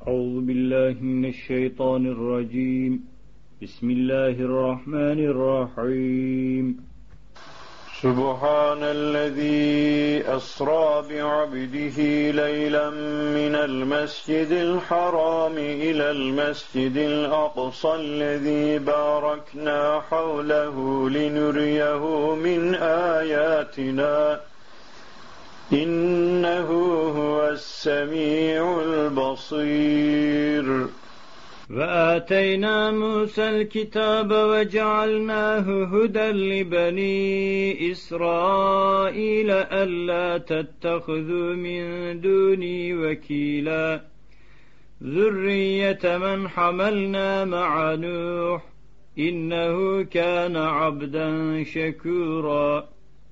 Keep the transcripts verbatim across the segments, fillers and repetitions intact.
أعوذ بالله من الشيطان الرجيم. بسم الله الرحمن الرحيم. سبحان الذي أسرى بعبده ليلا من المسجد الحرام إلى المسجد الأقصى الذي باركنا حوله لنريه من آياتنا إنه هو السميع البصير. وآتينا موسى الكتاب وجعلناه هدى لبني إسرائيل ألا تتخذوا من دوني وكيلا ذرية من حملنا مع نوح إنه كان عبدا شكورا.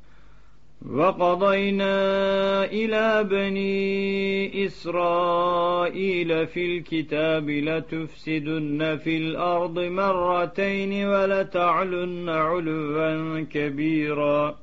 وقضينا إلى بني إسرائيل في الكتاب لتفسدن في الأرض مرتين ولتعلن علوا كبيرا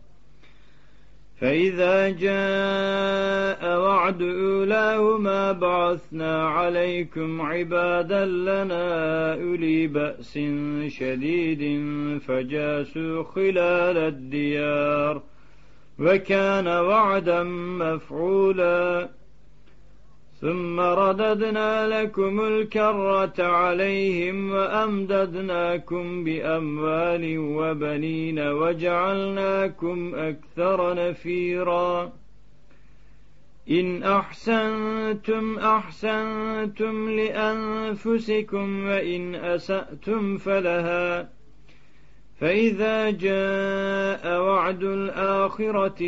فإذا جاء وعد أولاهما بعثنا عليكم عبادا لنا أولي بأس شديد فجاسوا خلال الديار وكان وعدا مفعولا. ثم رددنا لكم الكرة عليهم وأمددناكم بأموال وبنين وجعلناكم أكثر نفيرا. إن أحسنتم أحسنتم لأنفسكم وإن أسأتم فلها فإذا جاء وعد الآخرة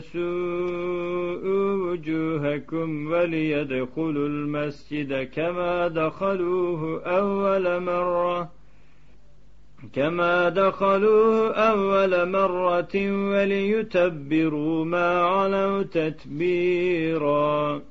ليسوءوا وجوهكم وليدخلوا المسجد كما دخلوه أول مرة كما دخلوه أول مرة وليتبروا ما علوا تتبيرا.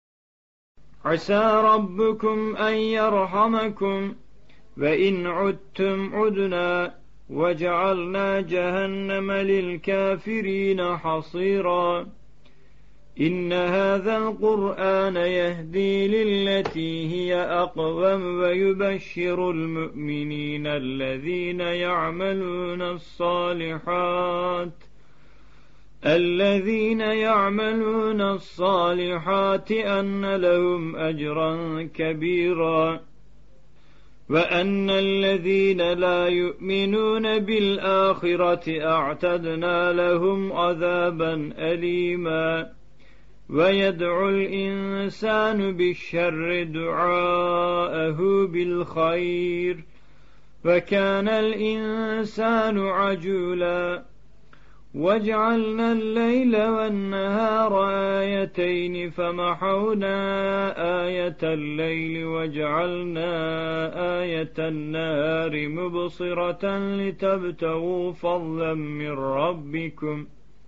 عسى ربكم أن يرحمكم وإن عدتم عدنا وجعلنا جهنم للكافرين حصيرا. إن هذا القرآن يهدي للتي هي أقوم ويبشر المؤمنين الذين يعملون الصالحات الذين يعملون الصالحات أن لهم أجرا كبيرا وأن الذين لا يؤمنون بالآخرة أعتدنا لهم عذابا أليما. ويدعو الإنسان بالشر دعاءه بالخير وكان الإنسان عجولا. وجعلنا الليل والنهار آيتين فمحونا آية الليل وجعلنا آية النهار مبصرة لتبتغوا فضلا من ربكم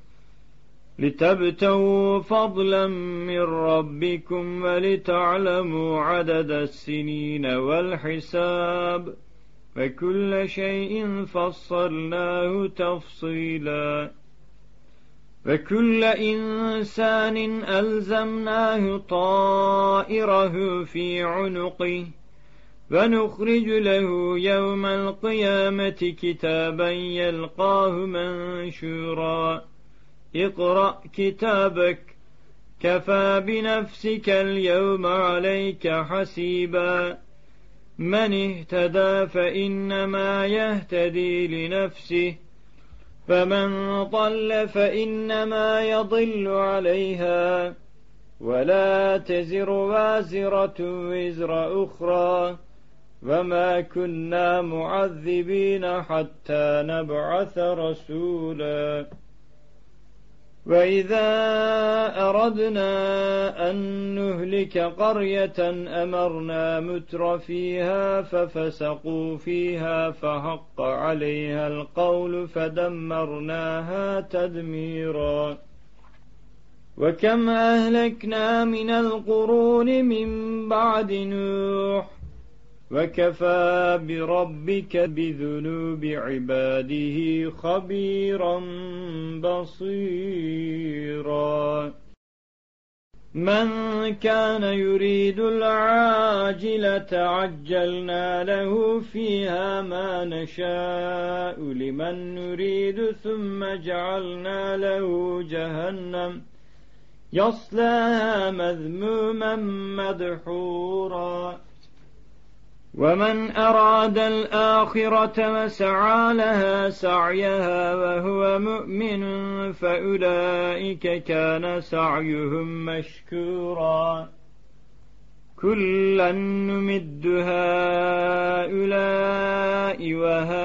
لتبتغوا فضلا من ربكم ولتعلموا عدد السنين والحساب وكل شيء فصلناه تفصيلا. وكل إنسان ألزمناه طائره في عنقه ونخرج له يوم القيامة كتابا يلقاه منشورا. اقرأ كتابك كفى بنفسك اليوم عليك حسيبا. من اهتدى فإنما يهتدي لنفسه فمن ضل فإنما يضل عليها ولا تزر وازرة وزر أخرى وما كنا معذبين حتى نبعث رسولا. وإذا أردنا أن نهلك قرية أمرنا متر فيها ففسقوا فيها فحق عليها القول فدمرناها تدميرا. وكم أهلكنا من القرون من بعد نوح وكفى بربك بذنوب عباده خبيرا بصيرا. من كان يريد العاجلة عجلنا له فيها ما نشاء لمن نريد ثم جعلنا له جهنم يصلاها مذموما مدحورا ومن أراد الآخرة وسعى لها سعيها وهو مؤمن فأولئك كان سعيهم مشكورا كلا نمد هؤلاء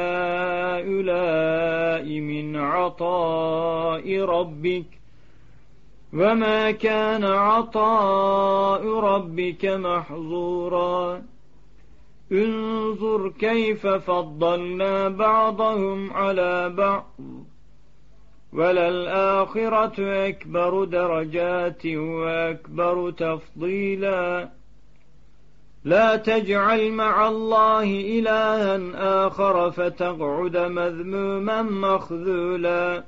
وهؤلاء من عطاء ربك وما كان عطاء ربك محظورا انظر كيف فضلنا بعضهم على بعض وللآخرة أكبر درجات وأكبر تفضيلا لا تجعل مع الله إلها آخر فتقعد مذموما مخذولا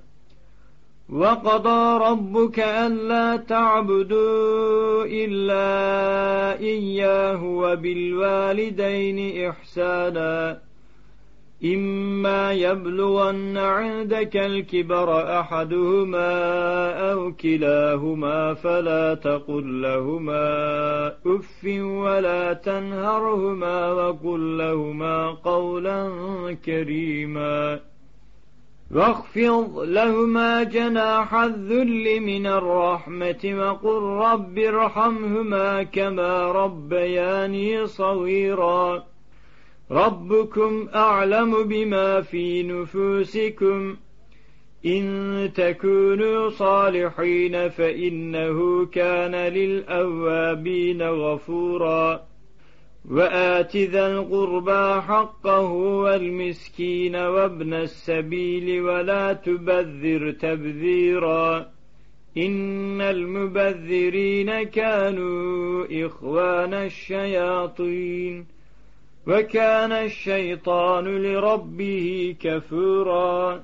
وقضى ربك ألا تعبدوا إلا إياه وبالوالدين إحسانا إما يبلغن عندك الكبر أحدهما أو كلاهما فلا تقل لهما أف ولا تنهرهما وقل لهما قولا كريما واخفض لهما جناح الذل من الرحمة وقل رب ارحمهما كما ربياني صغيرا ربكم أعلم بما في نفوسكم إن تكونوا صالحين فإنه كان للأوابين غفورا وآت ذا القربى حقه والمسكين وابن السبيل ولا تبذر تبذيرا إن المبذرين كانوا إخوان الشياطين وكان الشيطان لربه كفورا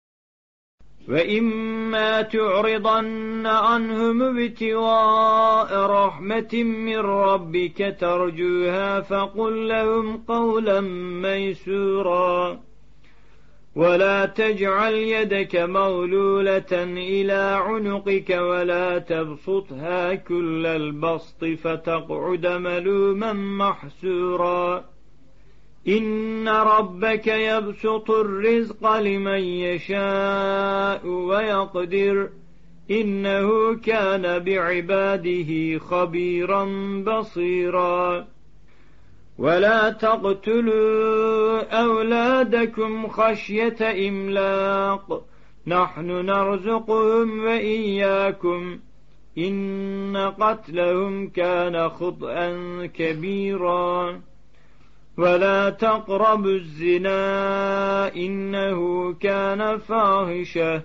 وإما تعرضن عنهم ابتغاء رحمة من ربك ترجوها فقل لهم قولا ميسورا ولا تجعل يدك مغلولة إلى عنقك ولا تبسطها كل البسط فتقعد ملوما محسورا إن ربك يبسط الرزق لمن يشاء ويقدر إنه كان بعباده خبيرا بصيرا ولا تقتلوا أولادكم خشية إملاق نحن نرزقهم وإياكم إن قتلهم كان خطأ كبيرا ولا تقربوا الزنا إنه كان فاحشة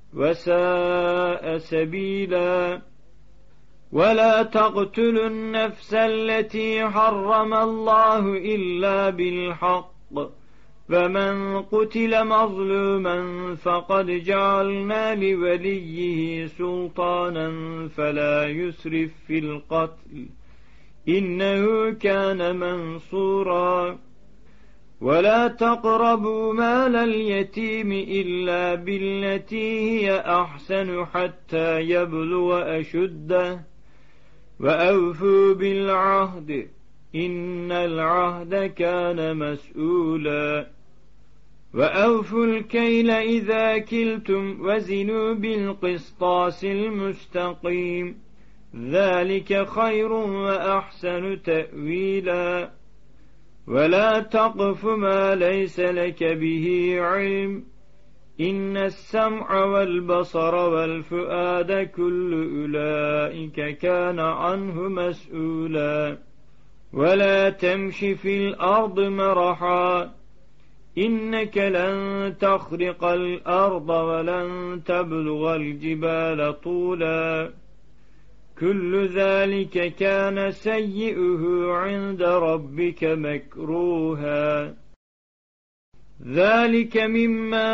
وساء سبيلا ولا تقتلوا النفس التي حرم الله إلا بالحق فمن قتل مظلوما فقد جعلنا لوليه سلطانا فلا يسرف في القتل إنه كان منصورا ولا تقربوا مال اليتيم إلا بالتي هي أحسن حتى يبلغ أشده وأوفوا بالعهد إن العهد كان مسؤولا وأوفوا الكيل إذا كلتم وزنوا بالقسطاس المستقيم ذلك خير وأحسن تأويلا ولا تقف ما ليس لك به علم إن السمع والبصر والفؤاد كل أولئك كان عنه مسؤولا ولا تمش في الأرض مرحا إنك لن تخرق الأرض ولن تبلغ الجبال طولا كل ذلك كان سيئه عند ربك مكروها ذلك مما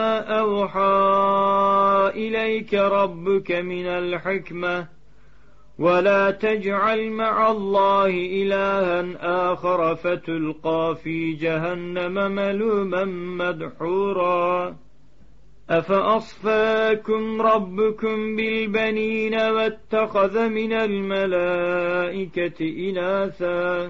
أوحى إليك ربك من الحكمة ولا تجعل مع الله إلها آخر فتلقى في جهنم ملوما مدحورا أفأصفاكم ربكم بالبنين واتخذ من الملائكة إناثا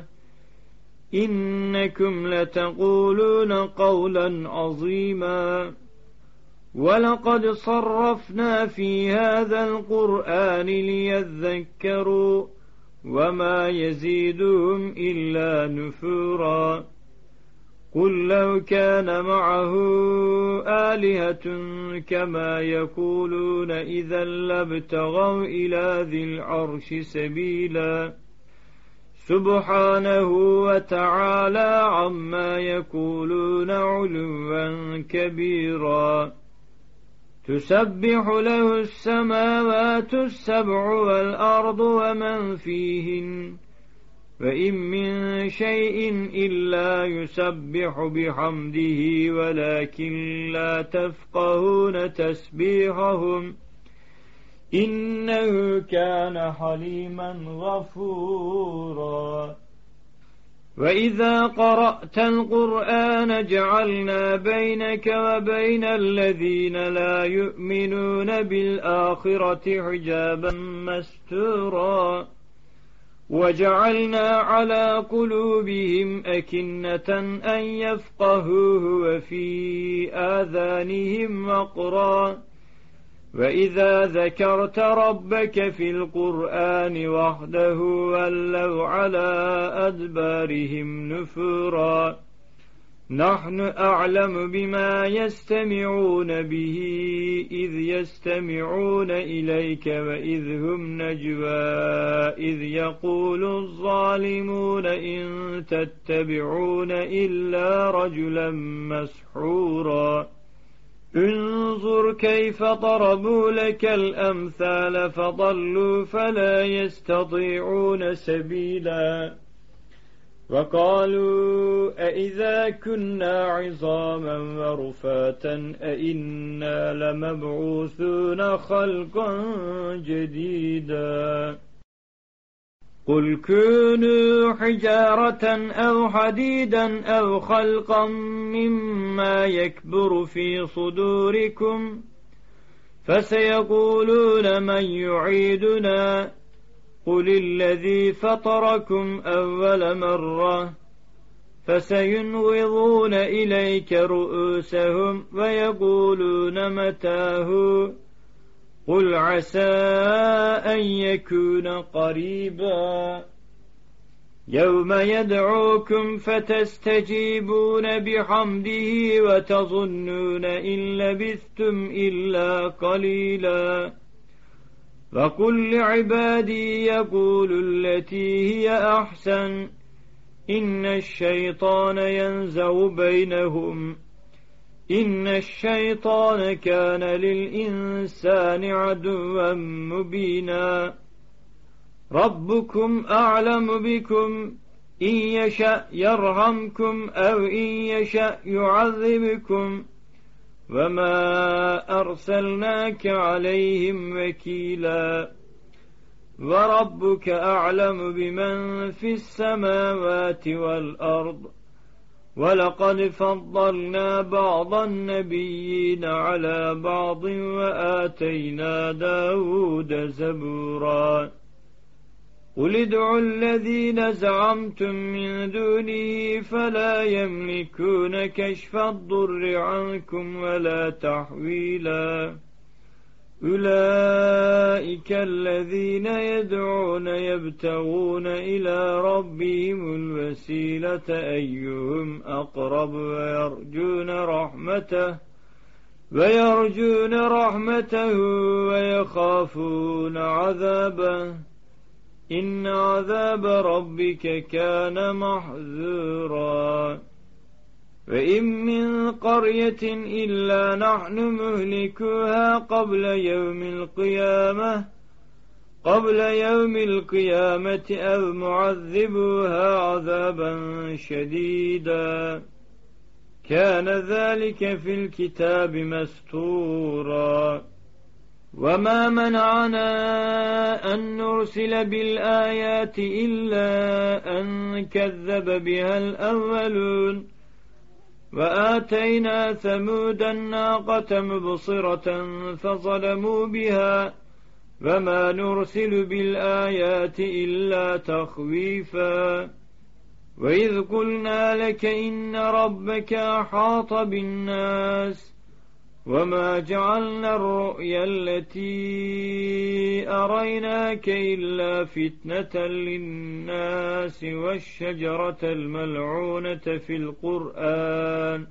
إنكم لتقولون قولا عظيما ولقد صرفنا في هذا القرآن ليذكروا وما يزيدهم إلا نفورا قل لو كان معه آلهة كما يقولون إذا لابتغوا إلى ذي العرش سبيلا سبحانه وتعالى عما يقولون علوا كبيرا تسبح له السماوات السبع والأرض ومن فيهن وإن من شيء إلا يسبح بحمده ولكن لا تفقهون تسبيحهم إنه كان حليما غفورا وإذا قرأت القرآن جعلنا بينك وبين الذين لا يؤمنون بالآخرة حجابا مستورا وجعلنا على قلوبهم أكنة أن يفقهوه وفي آذانهم وقرا وإذا ذكرت ربك في القرآن وحده ولوا على أدبارهم نفورا نحن أعلم بما يستمعون به إذ يستمعون إليك وإذ هم نجوى إذ يقول الظالمون إن تتبعون إلا رجلا مسحورا انظر كيف ضربوا لك الأمثال فضلوا فلا يستطيعون سبيلا وقالوا أئذا كنا عظاما ورفاتا أئنا لمبعوثون خلقا جديدا قل كونوا حجارة أو حديدا أو خلقا مما يكبر في صدوركم فسيقولون من يعيدنا قل الذي فطركم أول مرة فسينغضون إليك رؤوسهم ويقولون متاه قل عسى أن يكون قريبا يوم يدعوكم فتستجيبون بحمده وتظنون إن لبثتم إلا قليلا وقل لعبادي يقولوا التي هي أحسن إن الشيطان ينزغ بينهم إن الشيطان كان للإنسان عدوا مبينا ربكم أعلم بكم إن يشأ يرحمكم أو إن يشأ يعذبكم وما أرسلناك عليهم وكيلا وربك أعلم بمن في السماوات والأرض ولقد فضلنا بعض النبيين على بعض وآتينا داود زبورا قل ادعوا الذين زعمتم من دونه فلا يملكون كشف الضر عنكم ولا تحويلا أولئك الذين يدعون يبتغون إلى ربهم الوسيلة أيهم أقرب ويرجون رحمته ويرجون رحمته ويخافون عذابه إن عذاب ربك كان محذورا وإن من قرية إلا نحن مهلكوها قبل يوم القيامة قبل يوم القيامة أو معذبوها عذابا شديدا كان ذلك في الكتاب مسطورا وما منعنا أن نرسل بالآيات إلا أن كذب بها الأولون وآتينا ثمود الناقة مبصرة فظلموا بها وما نرسل بالآيات إلا تخويفا وإذ قلنا لك إن ربك أحاط بالناس وما جعلنا الرؤيا التي أريناك إلا فتنة للناس والشجرة الملعونة في القرآن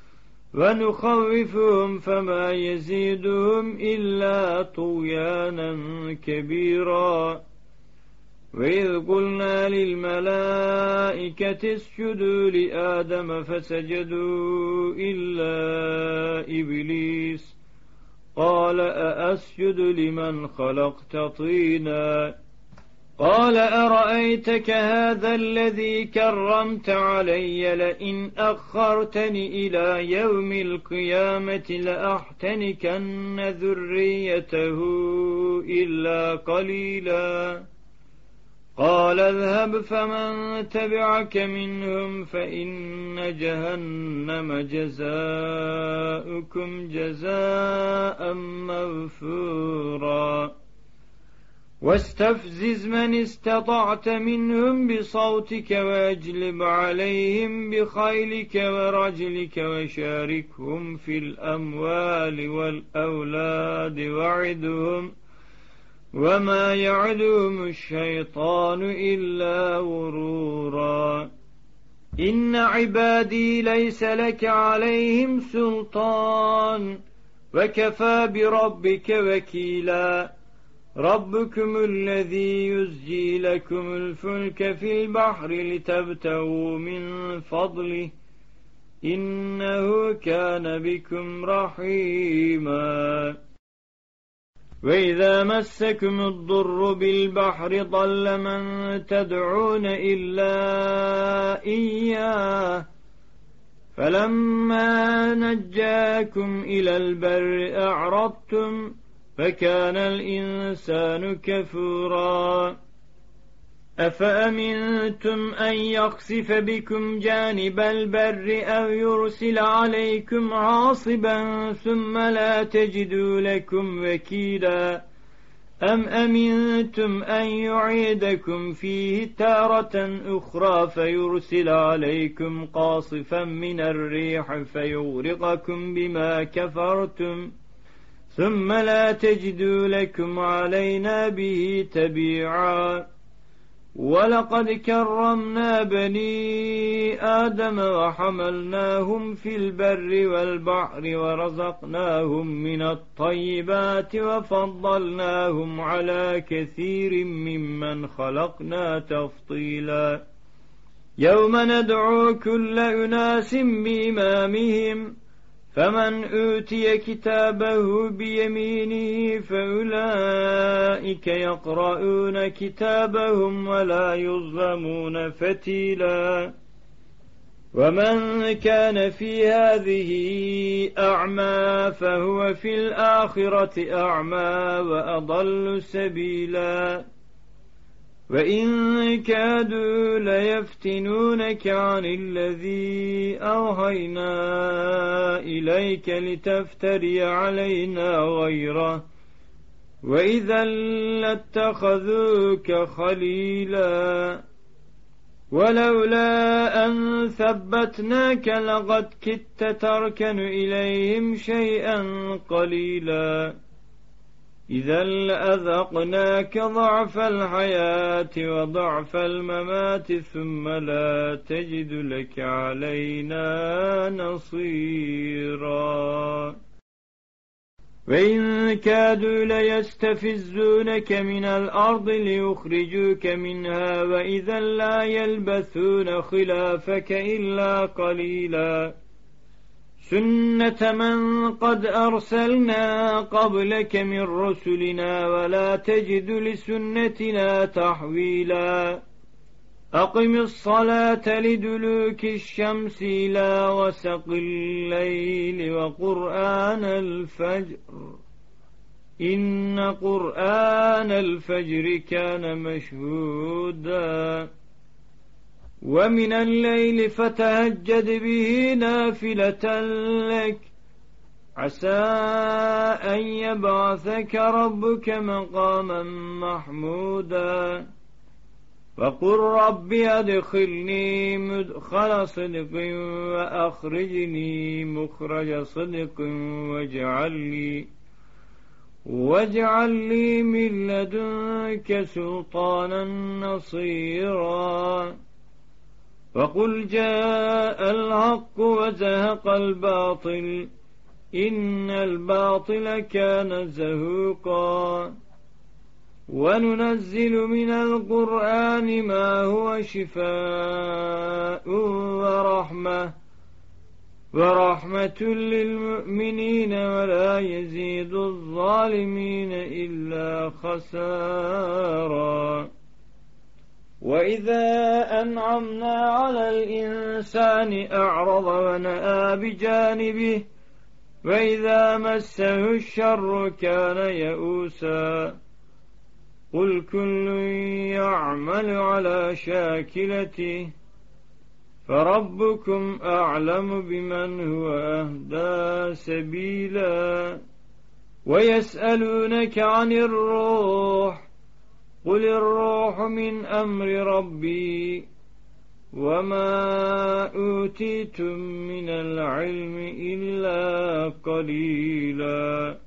ونخوفهم فما يزيدهم إلا طغيانا كبيرا وإذ قلنا للملائكة اسجدوا لآدم فسجدوا إلا إبليس قال أأسجد لمن خلقت طينا قال أرأيتك هذا الذي كرمت علي لئن أخرتني إلى يوم القيامة لأحتنكن ذريته إلا قليلا قال اذهب فمن تبعك منهم فإن جهنم جزاؤكم جزاء مغفورا واستفزز من استطعت منهم بصوتك واجلب عليهم بخيلك ورجلك وشاركهم في الأموال والأولاد وعدهم وما يعدهم الشيطان إلا غرورا إن عبادي ليس لك عليهم سلطان وكفى بربك وكيلا ربكم الذي يزجي لكم الفلك في البحر لتبتغوا من فضله إنه كان بكم رحيما وإذا مسكم الضر بالبحر ضل من تدعون إلا إياه فلما نجاكم إلى البر أعرضتم فكان الإنسان كفورا أفأمنتم أن يخسف بكم جانب البر أو يرسل عليكم عاصبا ثم لا تجدوا لكم وكيلا أم أمنتم أن يعيدكم فيه تارة أخرى فيرسل عليكم قاصفا من الريح فيغرقكم بما كفرتم ثم لا تجدوا لكم علينا به تبيعا ولقد كرمنا بني آدم وحملناهم في البر والبحر ورزقناهم من الطيبات وفضلناهم على كثير ممن خلقنا تفضيلا يوم ندعو كل أناس بإمامهم فمن أوتي كتابه بيمينه فأولئك يقرؤون كتابهم ولا يظلمون فتيلا ومن كان في هذه أعمى فهو في الآخرة أعمى وأضل سبيلا وإن كادوا ليفتنونك عن الذي أوحينا إليك لتفتري علينا غيره وإذا لاتخذوك خليلا ولولا أن ثبتناك لقد كدت تركن إليهم شيئا قليلا إذا لأذقناك ضعف الحياة وضعف الممات ثم لا تجد لك علينا نصيرا وإن كادوا ليستفزونك من الأرض ليخرجوك منها وإذا لا يلبثون خلافك إلا قليلا سنة من قد أرسلنا قبلك من رسلنا ولا تجد لسنتنا تحويلا أقم الصلاة لدلوك الشمس إلى غسق الليل وقرآن الفجر إن قرآن الفجر كان مشهودا ومن الليل فتهجد به نافلة لك عسى أن يبعثك ربك مقاما محمودا وقل رب أدخلني مدخل صدق وأخرجني مخرج صدق واجعل لي واجعل لي من لدنك سلطانا نصيرا وقل جاء الحق وزهق الباطل إن الباطل كان زهوقا وننزل من القرآن ما هو شفاء ورحمة ورحمة للمؤمنين ولا يزيد الظالمين إلا خسارا وإذا أنعمنا على الإنسان أعرض ونأى بجانبه وإذا مسه الشر كان يئوسا قل كل يعمل على شاكلته فربكم أعلم بمن هو أهدى سبيلا ويسألونك عن الروح قل الروح من أمر ربي وما أوتيتم من العلم إلا قليلا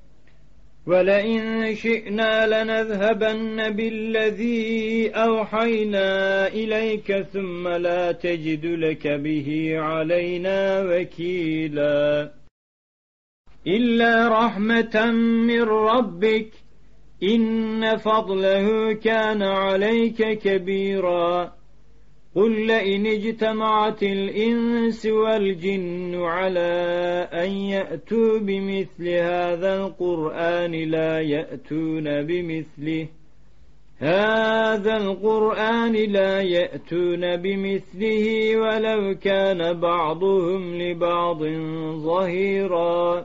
ولئن شئنا لنذهبن بالذي أوحينا إليك ثم لا تجد لك به علينا وكيلا إلا رحمة من ربك إن فضله كان عليك كبيرا قل لئن اجتمعت الإنس والجن على أن يأتوا بمثل هذا القرآن لا يأتون بمثله هذا القرآن لا يأتون بمثله ولو كان بعضهم لبعض ظهيرا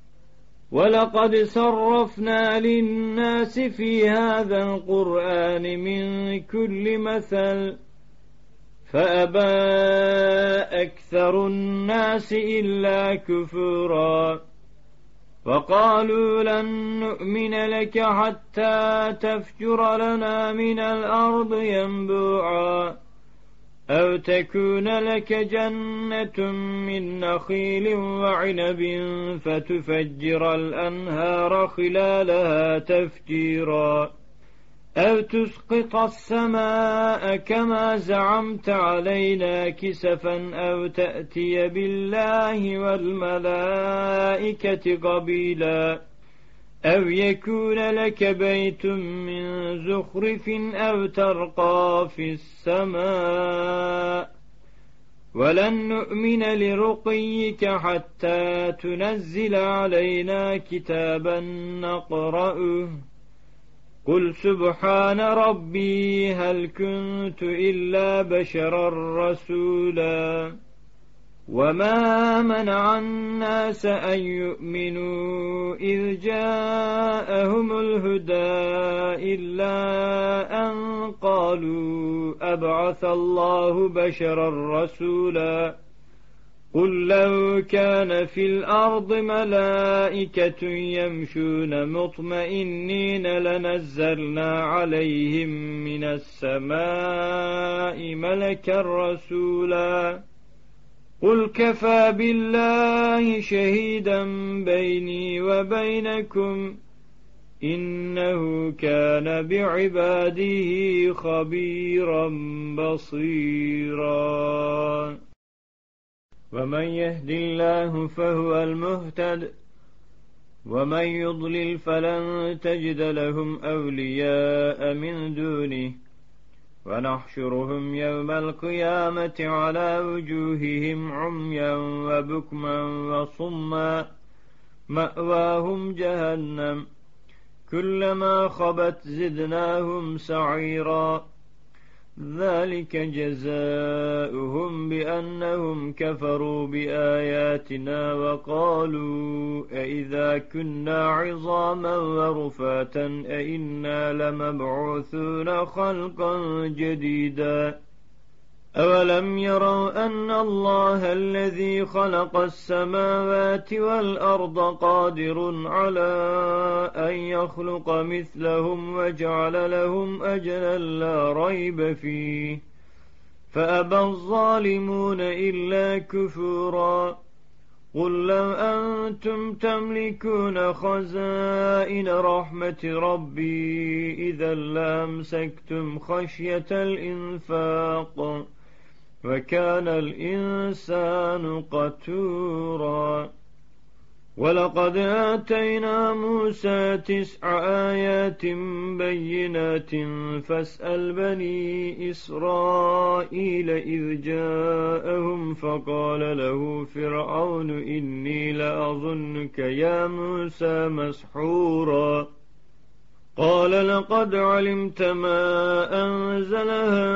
ولقد صرفنا للناس في هذا القرآن من كل مثل فأبى أكثر الناس إلا كفورا وقالوا لن نؤمن لك حتى تفجر لنا من الأرض ينبوعا أو تكون لك جنة من نخيل وعنب فتفجر الأنهار خلالها تفجيرا أو تسقط السماء كما زعمت علينا كسفا أو تأتي بالله والملائكة قبيلا أو يكون لك بيت من زخرف أو ترقى في السماء ولن نؤمن لرقيك حتى تنزل علينا كتابا نقرأه قل سبحان ربي هل كنت إلا بشرا رسولا وما منع الناس أن يؤمنوا إذ جاءهم الهدى إلا أن قالوا أبعث الله بشرا رسولا قل لو كان في الأرض ملائكة يمشون مطمئنين لنزلنا عليهم من السماء ملكا رسولا قل كفى بالله شهيدا بيني وبينكم إنه كان بعباده خبيرا بصيرا ومن يهد الله فهو المهتد ومن يضلل فلن تجد لهم أولياء من دونه ونحشرهم يوم القيامة على وجوههم عميا وبكما وصما مأواهم جهنم كلما خبت زدناهم سعيرا ذلك جزاؤهم بأنهم كفروا بآياتنا وقالوا أئذا كنا عظاما ورفاتا أئنا لمبعوثون خلقا جديدا أولم يروا أن الله الذي خلق السماوات والأرض قادر على أن يخلق مثلهم وجعل لهم أجلا لا ريب فيه فأبى الظالمون إلا كفورا قل لو أنتم تملكون خزائن رحمة ربي إذا لامسكتم خشية الإنفاق وكان الإنسان قتورا ولقد آتينا موسى تسع آيات بينات فاسأل بني إسرائيل إذ جاءهم فقال له فرعون إني لأظنك يا موسى مسحورا قال لقد علمت ما أنزل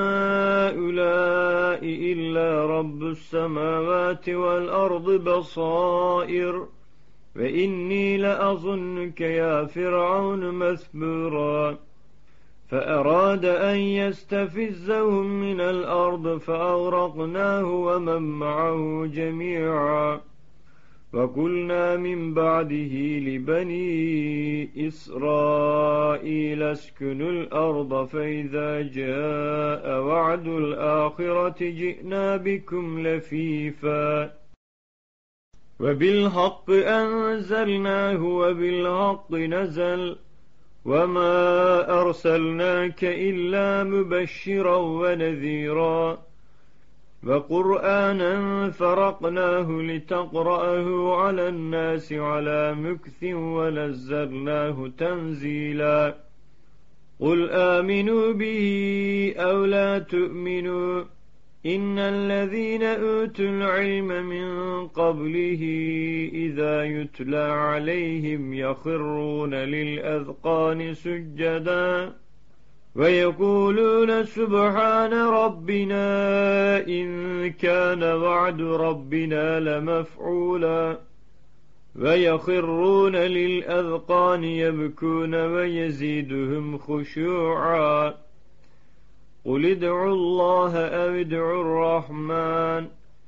هؤلاء إلا رب السماوات والأرض بصائر وإني لأظنك يا فرعون مثبورا فأراد أن يستفزهم من الأرض فأغرقناه ومن معه جميعا وقلنا من بعده لبني إسرائيل اسكنوا الأرض فإذا جاء وعد الآخرة جئنا بكم لفيفا وبالحق أنزلناه وبالحق نزل وما أرسلناك إلا مبشرا ونذيرا وقرآنا فرقناه لتقرأه على الناس على مكث ونزلناه تنزيلا قل آمنوا به أو لا تؤمنوا إن الذين أوتوا العلم من قبله إذا يتلى عليهم يخرون للأذقان سجدا ويقولون سبحان ربنا إن كان وعد ربنا لمفعولا ويخرون للأذقان يبكون ويزيدهم خشوعا قل ادعوا الله أو ادعوا الرحمن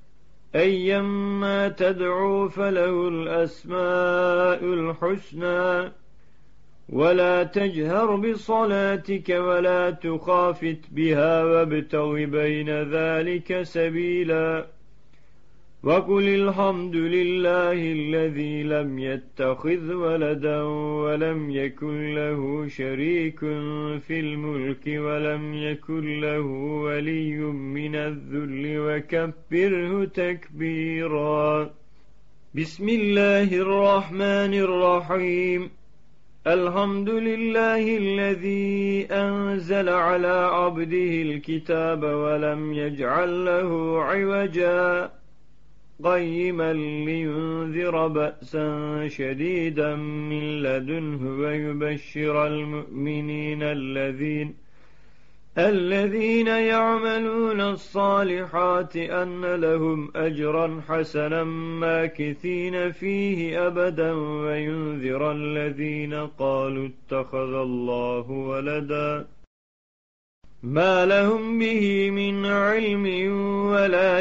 أيما تدعوا فله الأسماء الحسنى ولا تجهر بصلاتك ولا تخافت بها وابتغ بين ذلك سبيلا وقل الحمد لله الذي لم يتخذ ولدا ولم يكن له شريك في الملك ولم يكن له ولي من الذل وكبره تكبيرا بسم الله الرحمن الرحيم الحمد لله الذي أنزل على عبده الكتاب ولم يجعل له عوجا قيما لينذر بأسا شديدا من لدنه ويبشر المؤمنين الذين الذين يعملون الصالحات أن لهم أجرا حسنا ماكثين فيه أبدا وينذر الذين قالوا اتخذ الله ولدا ما لهم به من علم ولا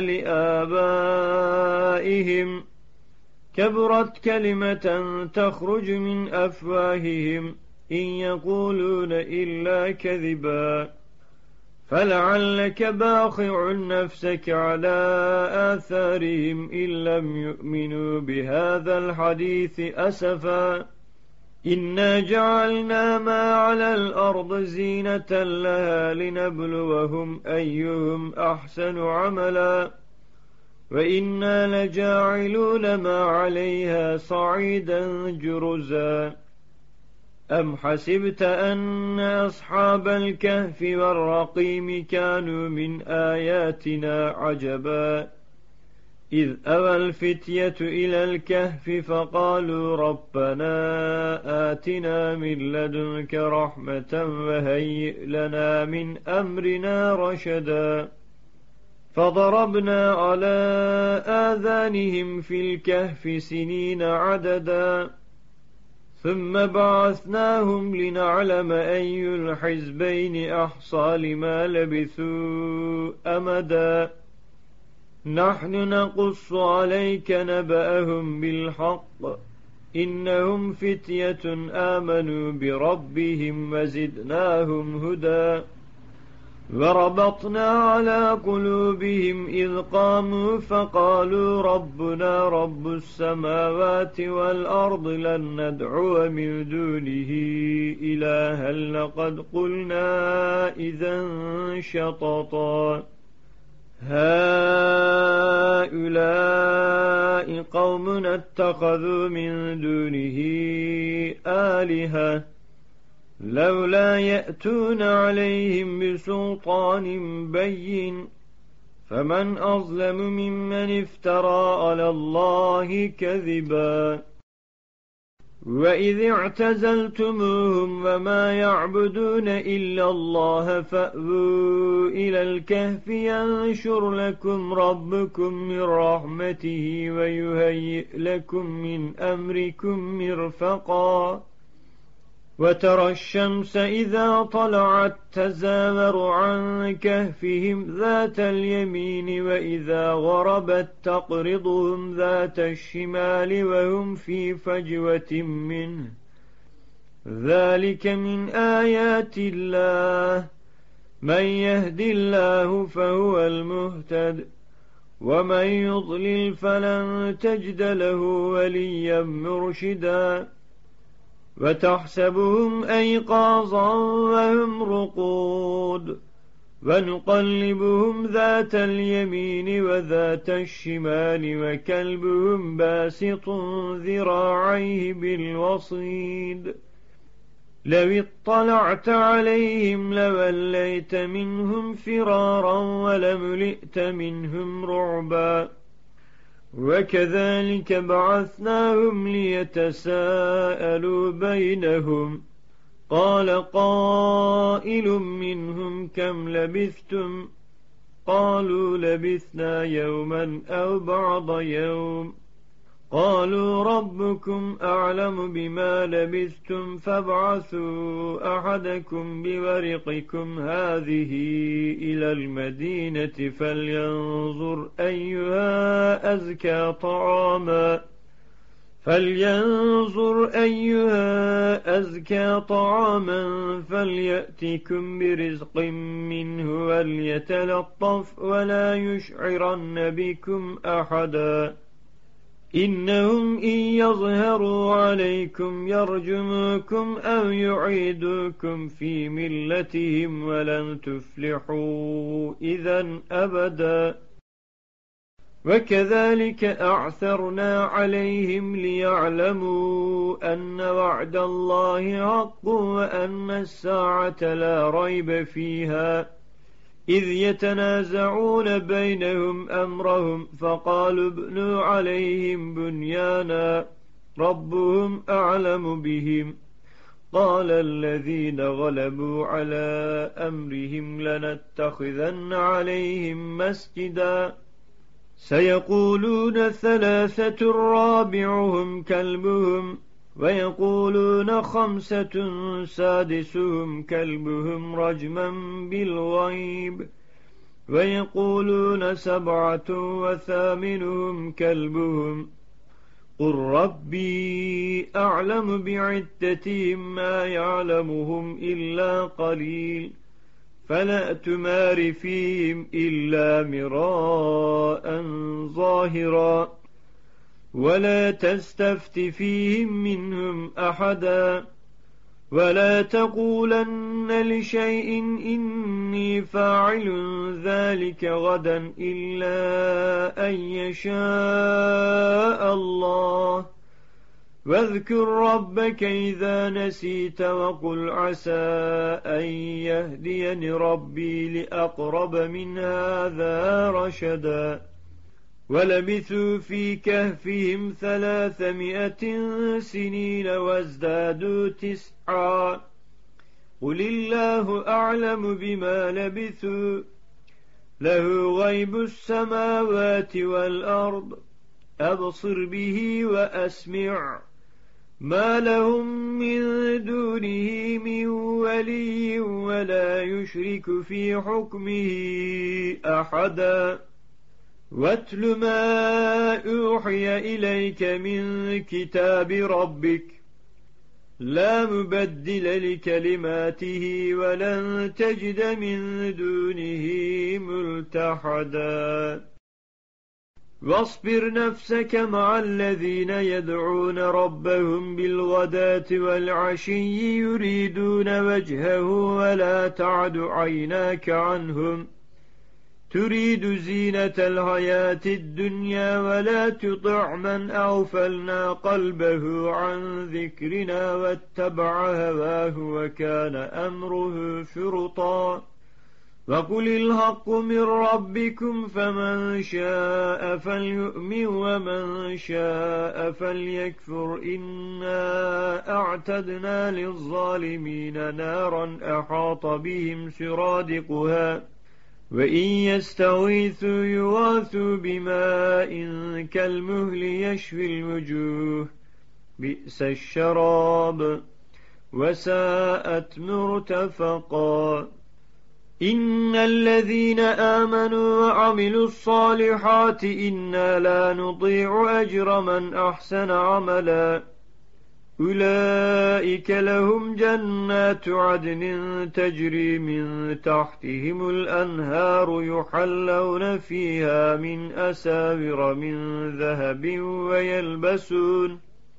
لآبائهم كبرت كلمة تخرج من أفواههم إن يقولون إلا كذبا فلعلك باخع نفسك على آثارهم إن لم يؤمنوا بهذا الحديث أسفا إنا جعلنا ما على الأرض زينة لها لنبلوهم أيهم أحسن عملا وإنا لجاعلون ما عليها صعيدا جرزا أم حسبت أن أصحاب الكهف والرقيم كانوا من آياتنا عجبا إذ أوى الفتية إلى الكهف فقالوا ربنا آتنا من لدنك رحمة وهيئ لنا من أمرنا رشدا فضربنا على آذانهم في الكهف سنين عددا ثم بعثناهم لنعلم أي الحزبين أحصى لما لبثوا أمدا نحن نقص عليك نبأهم بالحق إنهم فتية آمنوا بربهم وزدناهم هدى وربطنا على قلوبهم إذ قاموا فقالوا ربنا رب السماوات والأرض لن ندعو من دونه إلها لقد قلنا إذا شططا هؤلاء قوم اتخذوا من دونه آلهة لولا يأتون عليهم بسلطان بين فمن أظلم ممن افترى على الله كذبا وإذ اعتزلتموهم وما يعبدون إلا الله فأووا إلى الكهف ينشر لكم ربكم من رحمته ويهيئ لكم من أمركم مرفقا وترى الشمس إذا طلعت تزاور عن كهفهم ذات اليمين وإذا غربت تقرضهم ذات الشمال وهم في فجوة منه ذلك من آيات الله من يهد الله فهو المهتد ومن يضلل فلن تجد له وليا مرشدا وتحسبهم أيقاظا وهم رقود ونقلبهم ذات اليمين وذات الشمال وكلبهم باسط ذراعيه بالوصيد لو اطلعت عليهم لوليت منهم فرارا ولملئت منهم رعبا وكذلك بعثناهم ليتساءلوا بينهم قال قائل منهم كم لبثتم قالوا لبثنا يوما أو بعض يوم قالوا ربكم أعلم بما لبثتم فابعثوا أحدكم بورقكم هذه إلى المدينة فلينظر أيها أزكى طعاما فلينظر أيها أزكى طعاما فليأتكم برزق منه وليتلطف ولا يشعرن بكم أحدا إنهم إن يظهروا عليكم يرجموكم أو يعيدوكم في ملتهم ولن تفلحوا إذا أبدا وكذلك أعثرنا عليهم ليعلموا أن وعد الله حق وأن الساعة لا ريب فيها إذ يتنازعون بينهم أمرهم فقالوا ابنوا عليهم بنيانا ربهم أعلم بهم قال الذين غلبوا على أمرهم لنتخذن عليهم مسجدا سيقولون ثلاثة رابعهم كلبهم ويقولون خمسة سادسهم كلبهم رجما بالغيب ويقولون سبعة وثامنهم كلبهم قل ربي أعلم بعدتهم ما يعلمهم إلا قليل فلا تمار فيهم إلا مراء ظاهرا ولا تستفت فيهم منهم أحدا ولا تقولن لشيء إني فاعل ذلك غدا إلا أن يشاء الله واذكر ربك إذا نسيت وقل عسى أن يهديني ربي لأقرب من هذا رشدا ولبثوا في كهفهم ثلاثمائة سنين وازدادوا تسعا قل الله أعلم بما لبثوا له غيب السماوات والأرض أبصر به وأسمع ما لهم من دونه من ولي ولا يشرك في حكمه أحدا واتل ما أوحي إليك من كتاب ربك لا مبدل لكلماته ولن تجد من دونه ملتحدا واصبر نفسك مع الذين يدعون ربهم بالغداة والعشي يريدون وجهه ولا تعد عيناك عنهم تريد زينة الحياة الدنيا ولا تطع من أغفلنا قلبه عن ذكرنا واتبع هواه وكان أمره فرطا وقل الحق من ربكم فمن شاء فليؤمن ومن شاء فليكفر إنا أعتدنا للظالمين نارا أحاط بهم سرادقها وإن يستغيثوا يغاثوا بماء كالمهل يشفي الوجوه بئس الشراب وساءت مرتفقا إن الذين آمنوا وعملوا الصالحات إنا لا نضيع أجر من أحسن عملا أولئك لهم جنات عدن تجري من تحتهم الأنهار يحلون فيها من أساور من ذهب ويلبسون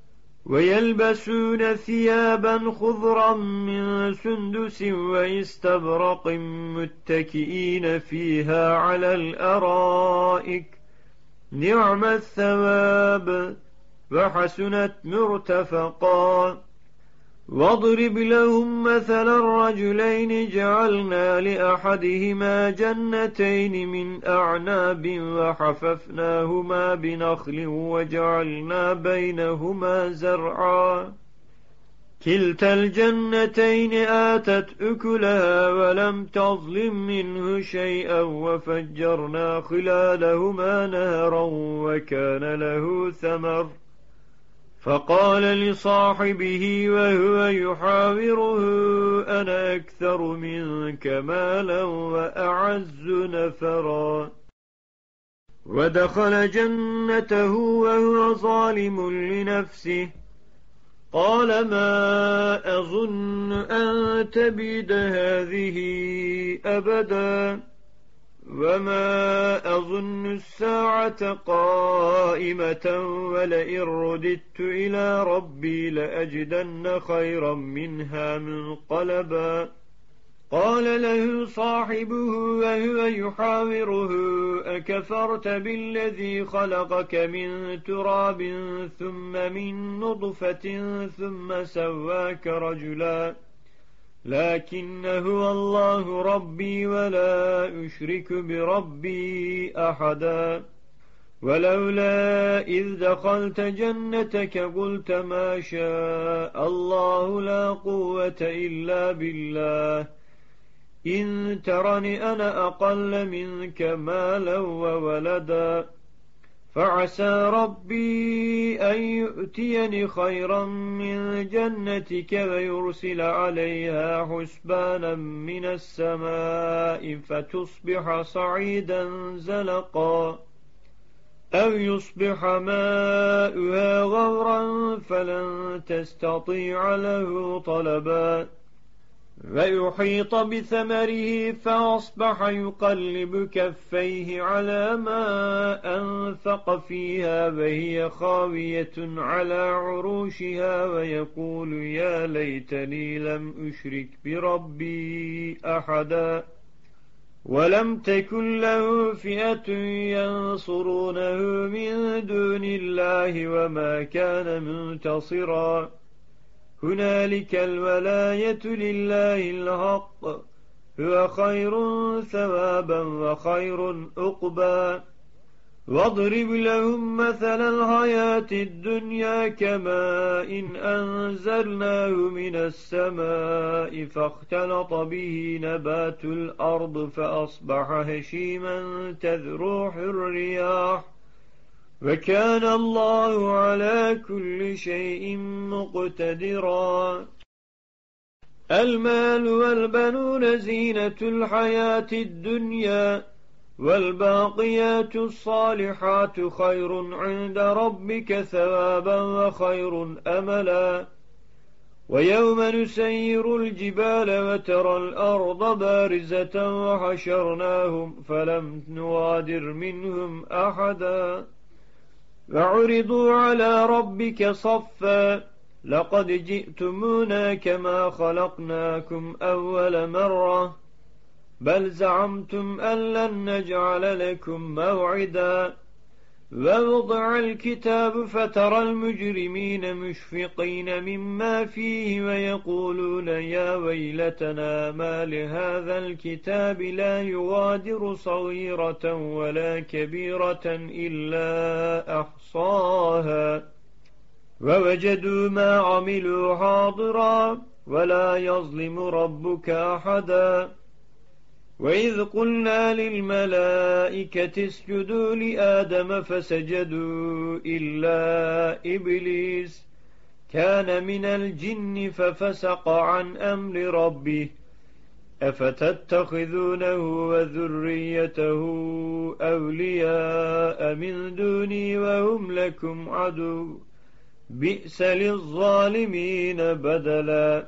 ويلبسون ثيابا خضرا من سندس واستبرق متكئين فيها على الأرائك نعم الثواب وحسنت مرتفقا واضرب لهم مثل الرجلين جعلنا لأحدهما جنتين من أعناب وحففناهما بنخل وجعلنا بينهما زرعا كلتا الجنتين آتت أكلها ولم تظلم منه شيئا وفجرنا خلالهما نهرا وكان له ثمر فقال لصاحبه وهو يحاوره أنا أكثر منك مالا وأعز نفرا ودخل جنته وهو ظالم لنفسه قال ما أظن أن تبيد هذه أبدا وما أظن الساعة قائمة ولئن رددت إلى ربي لأجدن خيرا منها منقلبا قال له صاحبه وهو يحاوره أكفرت بالذي خلقك من تراب ثم من نطفة ثم سواك رجلا لكن هو الله ربي ولا أشرك بربي أحدا ولولا إذ دخلت جنتك قلت ما شاء الله لا قوة إلا بالله إن ترني أنا أقل منك مالا وولدا فعسى ربي أن يؤتيني خيرا من جنتك ويرسل عليها حسبانا من السماء فتصبح صعيدا زلقا أو يصبح ماؤها غورا فلن تستطيع له طلبا ويحيط بثمره فأصبح يقلب كفيه على ما أنفق فيها وهي خاوية على عروشها ويقول يا ليتني لم أشرك بربي أحدا ولم تكن له فئة ينصرونه من دون الله وما كان منتصرا هنالك الولاية لله الحق هو خير ثوابا وخير عقبا واضرب لهم مثل الحياة الدنيا كماء إن أنزلناه من السماء فاختلط به نبات الأرض فأصبح هشيما تذروح الرياح وكان الله على كل شيء مقتدرا. المال والبنون زينة الحياة الدنيا والباقيات الصالحات خير عند ربك ثوابا وخير أملا. ويوم نسير الجبال وترى الأرض بارزة وحشرناهم فلم نغادر منهم أحدا وعرضوا على ربك صفا لقد جئتمونا كما خلقناكم أول مرة بل زعمتم أن لن نجعل لكم موعدا. ووضع الكتاب فترى المجرمين مشفقين مما فيه ويقولون يا ويلتنا ما لهذا الكتاب لا يغادر صغيرة ولا كبيرة إلا أحصاها ووجدوا ما عملوا حاضرا ولا يظلم ربك أحدا. وإذ قلنا للملائكة اسجدوا لآدم فسجدوا إلا إبليس كان من الجن ففسق عن أمر ربه أفتتخذونه وذريته أولياء من دوني وهم لكم عدو بئس للظالمين بدلا.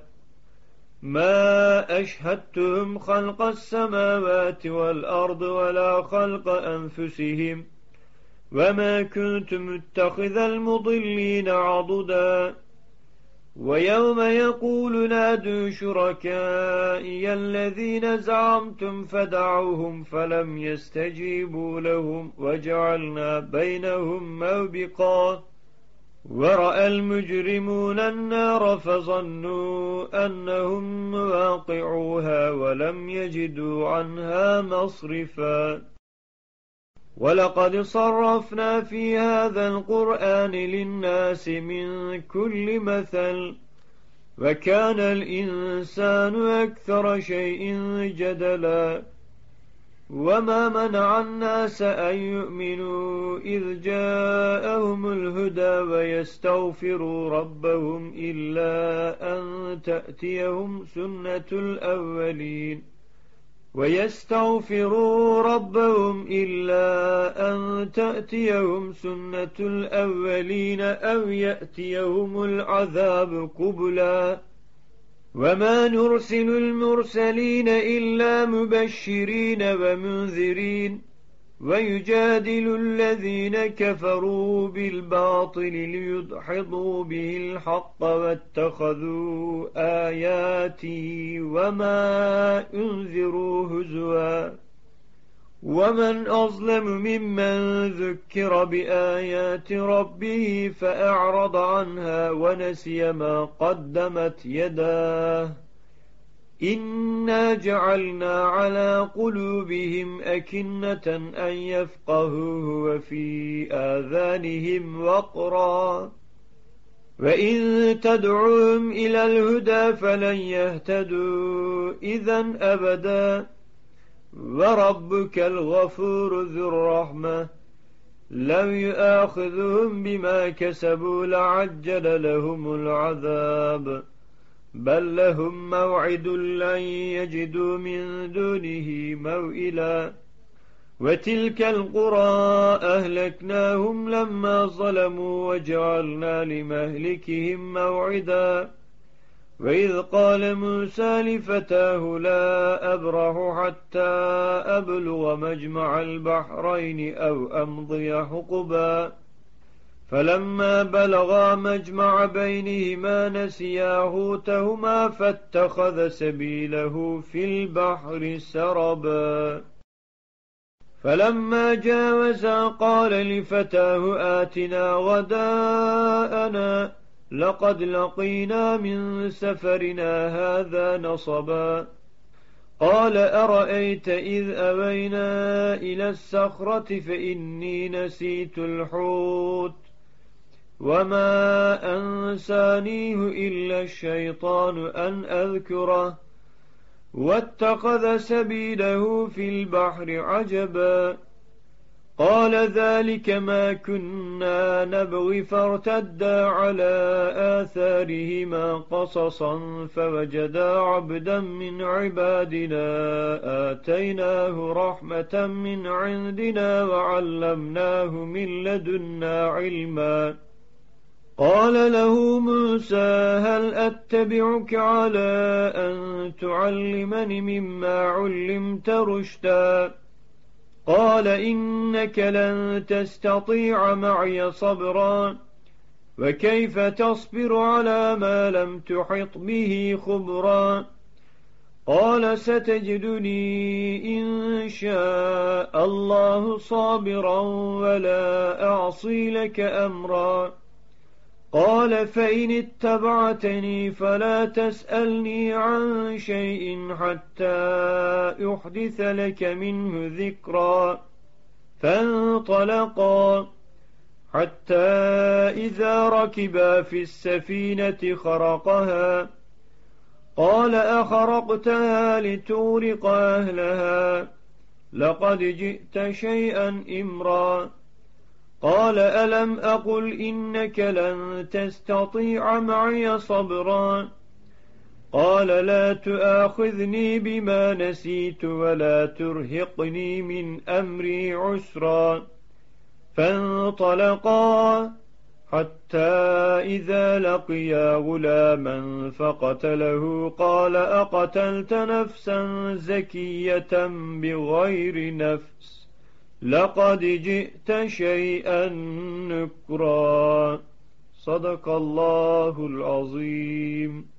ما أشهدتهم خلق السماوات والأرض ولا خلق أنفسهم وما كنت متخذ المضلين عضدا. ويوم يقول نادوا شركائي الذين زعمتم فدعوهم فلم يستجيبوا لهم وجعلنا بينهم موبقا. ورأى المجرمون النار فظنوا أنهم واقعوها ولم يجدوا عنها مصرفا. ولقد صرفنا في هذا القرآن للناس من كل مثل وكان الإنسان أكثر شيء جدلا. وما منع الناس أن يؤمنوا إذ جاءهم الهدى ويستغفروا ربهم إلا أن تأتيهم سنة الأولين ويستغفروا ربهم إلا أن تأتيهم سنة الأولين أو يأتيهم العذاب قبلا. وما نرسل المرسلين إلا مبشرين ومنذرين ويجادل الذين كفروا بالباطل ليدحضوا به الحق واتخذوا آياتي وما أنذروا هزوا. ومن أظلم ممن ذكر بآيات ربه فأعرض عنها ونسي ما قدمت يداه إنا جعلنا على قلوبهم أكنة أن يفقهوه وفي آذانهم وقرا وإن تدعوهم إلى الهدى فلن يهتدوا إذن أبدا. وربك الغفور ذو الرحمة لو يؤاخذهم بما كسبوا لعجل لهم العذاب بل لهم موعد لن يجدوا من دونه موئلا. وتلك القرى أهلكناهم لما ظلموا وجعلنا لمهلكهم موعدا. وإذ قال موسى لفتاه لا أبرح حتى أبلغ مجمع البحرين أو أمضي حقبا فلما بلغا مجمع بينهما نسيا حوتهما فاتخذ سبيله في البحر سربا. فلما جاوزا قال لفتاه آتنا غداءنا لقد لقينا من سفرنا هذا نصبا. قال أرأيت إذ أوينا إلى الصخرة فإني نسيت الحوت وما أنسانيه إلا الشيطان أن أذكره واتخذ سبيله في البحر عجبا قال ذلك ما كنا نبغي فارتدا على آثارهما قصصا فوجدا عبدا من عبادنا آتيناه رحمة من عندنا وعلمناه من لدنا علما قال له موسى هل أتبعك على أن تعلمني مما علمت رشدا قال إنك لن تستطيع معي صبرا وكيف تصبر على ما لم تحط به خبرا قال ستجدني إن شاء الله صابرا ولا أعصي لك أمرا قال فإن اتبعتني فلا تسألني عن شيء حتى أحدث لك منه ذكرا فانطلقا حتى إذا ركبا في السفينة خرقها قال أخرقتها لتغرق أهلها لقد جئت شيئا إمرا قال ألم أقل إنك لن تستطيع معي صبرا قال لا تؤاخذني بما نسيت ولا ترهقني من أمري عسرا فانطلقا حتى إذا لقيا غلاما فقتله قال أقتلت نفسا زكية بغير نفس لقد جئت شيئا نكرا صدق الله العظيم.